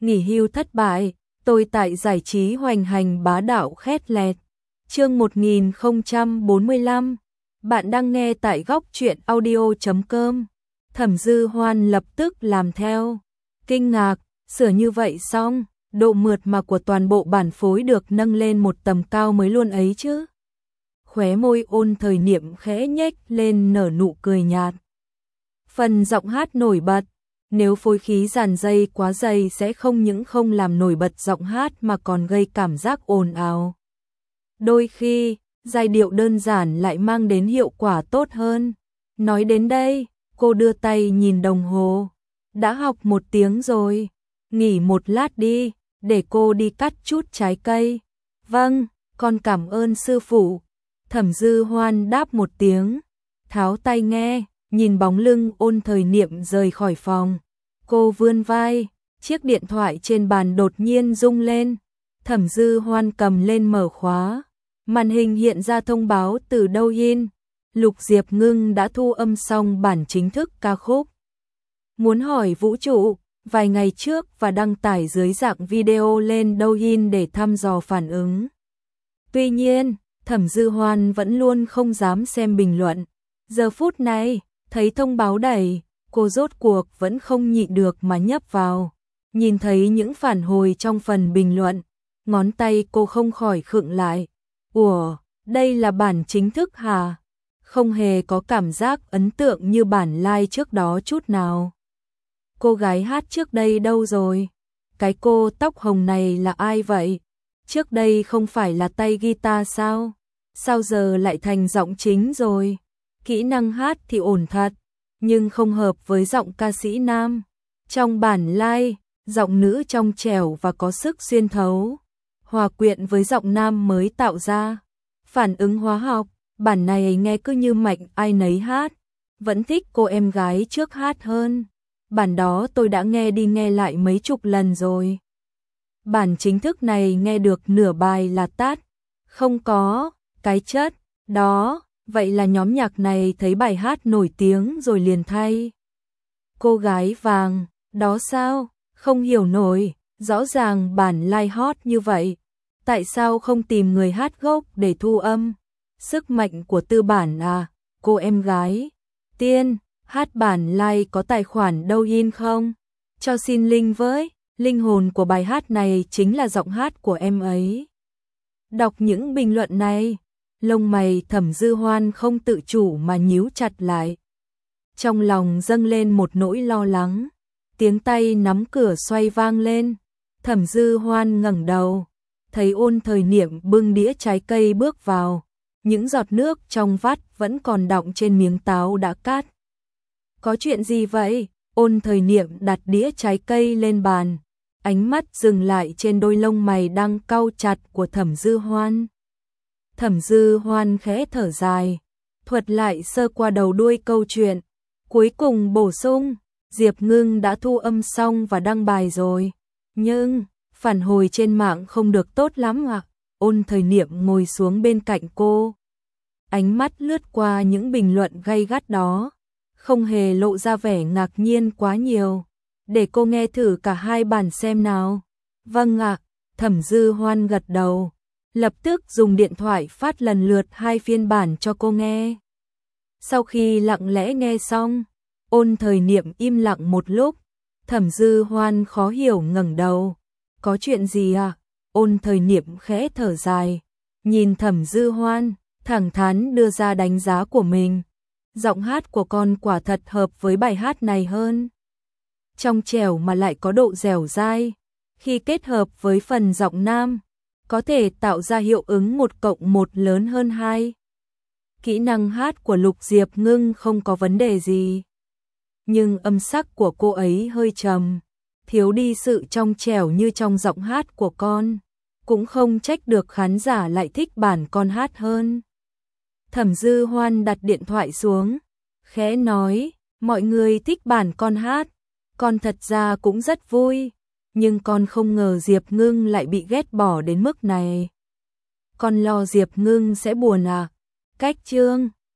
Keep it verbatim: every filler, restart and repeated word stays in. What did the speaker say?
nghỉ hưu thất bại, tôi tại giải trí hoành hành bá đạo khét lẹt. Chương một nghìn không trăm bốn mươi lăm, bạn đang nghe tại góc truyện audio chấm com. Thẩm Dư Hoan lập tức làm theo, kinh ngạc, sửa như vậy xong, độ mượt mà của toàn bộ bản phối được nâng lên một tầm cao mới luôn ấy chứ. Khóe môi Ôn Thời Niệm khẽ nhếch lên nở nụ cười nhạt. Phần giọng hát nổi bật, nếu phối khí dàn dây quá dày sẽ không những không làm nổi bật giọng hát mà còn gây cảm giác ồn ào. Đôi khi, giai điệu đơn giản lại mang đến hiệu quả tốt hơn. Nói đến đây, cô đưa tay nhìn đồng hồ. Đã học một tiếng rồi, nghỉ một lát đi, để cô đi cắt chút trái cây. Vâng, con cảm ơn sư phụ. Thẩm Dư Hoan đáp một tiếng, tháo tai nghe, nhìn bóng lưng Ôn Thời Niệm rời khỏi phòng. Cô vươn vai, chiếc điện thoại trên bàn đột nhiên rung lên. Thẩm Dư Hoan cầm lên mở khóa. Màn hình hiện ra thông báo từ Douyin. Lục Diệp Ngưng đã thu âm xong bản chính thức ca khúc Muốn hỏi vũ trụ vài ngày trước và đăng tải dưới dạng video lên Douyin để thăm dò phản ứng. Tuy nhiên, Thẩm Dư Hoan vẫn luôn không dám xem bình luận. Giờ phút này, thấy thông báo đẩy, cô rốt cuộc vẫn không nhịn được mà nhấp vào. Nhìn thấy những phản hồi trong phần bình luận, ngón tay cô không khỏi khựng lại. Ủa, đây là bản chính thức hả? Không hề có cảm giác ấn tượng như bản live trước đó chút nào. Cô gái hát trước đây đâu rồi? Cái cô tóc hồng này là ai vậy? Trước đây không phải là tay guitar sao? Sao giờ lại thành giọng chính rồi? Kỹ năng hát thì ổn thật, nhưng không hợp với giọng ca sĩ nam. Trong bản live, giọng nữ trong trẻo và có sức xuyên thấu, hòa quyện với giọng nam mới tạo ra. Phản ứng hóa học, bản này nghe cứ như mạch ai nấy hát. Vẫn thích cô em gái trước hát hơn. Bản đó tôi đã nghe đi nghe lại mấy chục lần rồi. Bản chính thức này nghe được nửa bài là tát. Không có cái chất đó. Vậy là nhóm nhạc này thấy bài hát nổi tiếng rồi liền thay. Cô gái vàng, đó sao? Không hiểu nổi, rõ ràng bản live hot như vậy. Tại sao không tìm người hát gốc để thu âm? Sức mạnh của tư bản à, cô em gái. Tiên, hát bản live có tài khoản Douyin không? Cho xin link với, linh hồn của bài hát này chính là giọng hát của em ấy. Đọc những bình luận này, lông mày Thẩm Dư Hoan không tự chủ mà nhíu chặt lại. Trong lòng dâng lên một nỗi lo lắng. Tiếng tay nắm cửa xoay vang lên. Thẩm Dư Hoan ngẩng đầu, thấy Ôn Thời Niệm bưng đĩa trái cây bước vào. Những giọt nước trong vắt vẫn còn đọng trên miếng táo đã cát. Có chuyện gì vậy? Ôn Thời Niệm đặt đĩa trái cây lên bàn, ánh mắt dừng lại trên đôi lông mày đang cau chặt của Thẩm Dư Hoan. Thẩm Dư Hoan khẽ thở dài, thuật lại sơ qua đầu đuôi câu chuyện, cuối cùng bổ sung, Diệp Ngưng đã thu âm xong và đăng bài rồi. Nhưng, phản hồi trên mạng không được tốt lắm ạ. Ôn Thời Niệm ngồi xuống bên cạnh cô. Ánh mắt lướt qua những bình luận gay gắt đó, không hề lộ ra vẻ ngạc nhiên quá nhiều. Để cô nghe thử cả hai bản xem nào. Vâng ạ, Thẩm Dư Hoan gật đầu. Lập tức dùng điện thoại phát lần lượt hai phiên bản cho cô nghe. Sau khi lặng lẽ nghe xong, Ôn Thời Niệm im lặng một lúc. Thẩm Dư Hoan khó hiểu ngẩng đầu. Có chuyện gì à? Ôn Thời Niệm khẽ thở dài, nhìn Thẩm Dư Hoan, thẳng thắn đưa ra đánh giá của mình. Giọng hát của con quả thật hợp với bài hát này hơn. Trong trẻo mà lại có độ dẻo dai. Khi kết hợp với phần giọng nam, có thể tạo ra hiệu ứng một cộng một lớn hơn hai. Kỹ năng hát của Lục Diệp Ngưng không có vấn đề gì. Nhưng âm sắc của cô ấy hơi trầm, thiếu đi sự trong trẻo như trong giọng hát của con. Cũng không trách được khán giả lại thích bản con hát hơn. Thẩm Dư Hoan đặt điện thoại xuống, khẽ nói, mọi người thích bản con hát. Con thật ra cũng rất vui. Nhưng con không ngờ Diệp Ngưng lại bị ghét bỏ đến mức này. Con lo Diệp Ngưng sẽ buồn à? Cách chương